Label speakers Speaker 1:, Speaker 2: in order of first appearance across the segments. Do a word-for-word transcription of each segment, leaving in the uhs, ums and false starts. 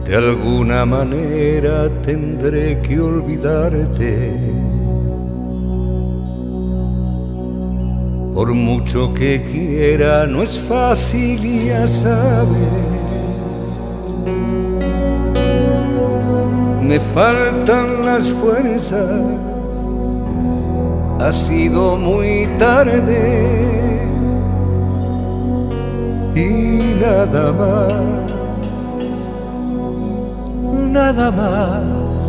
Speaker 1: De alguna manera tendré que olvidarte. Por mucho que quiera, no es fácil, ya sabes. Me faltan las fuerzas, ha sido muy tarde y nada más, nada más,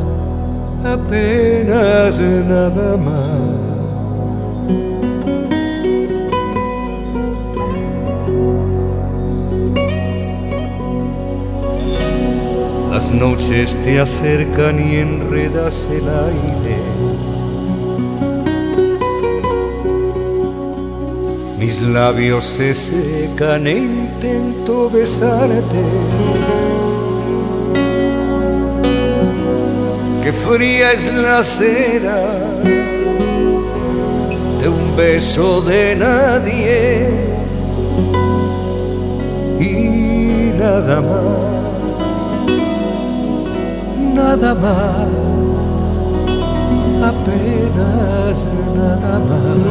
Speaker 1: apenas nada más. Las noches te acercan y enredas el aire. Mis labios se secan e intento besarte. Qué fría es la cera de un beso de nadie y nada más. Nada más, apenas nada más.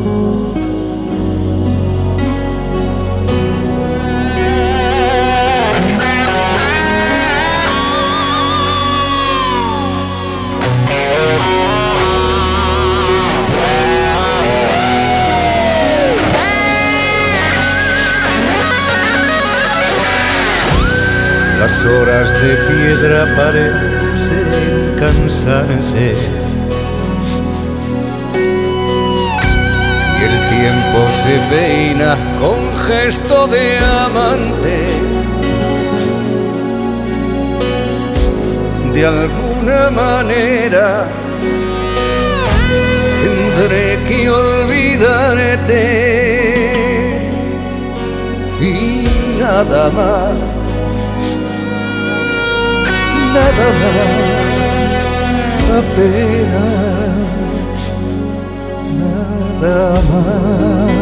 Speaker 1: Las horas de piedra parecen cansarse y el tiempo se peina con gesto de amante. De alguna manera tendré que olvidarte y nada más. Nada más, apenas nada más.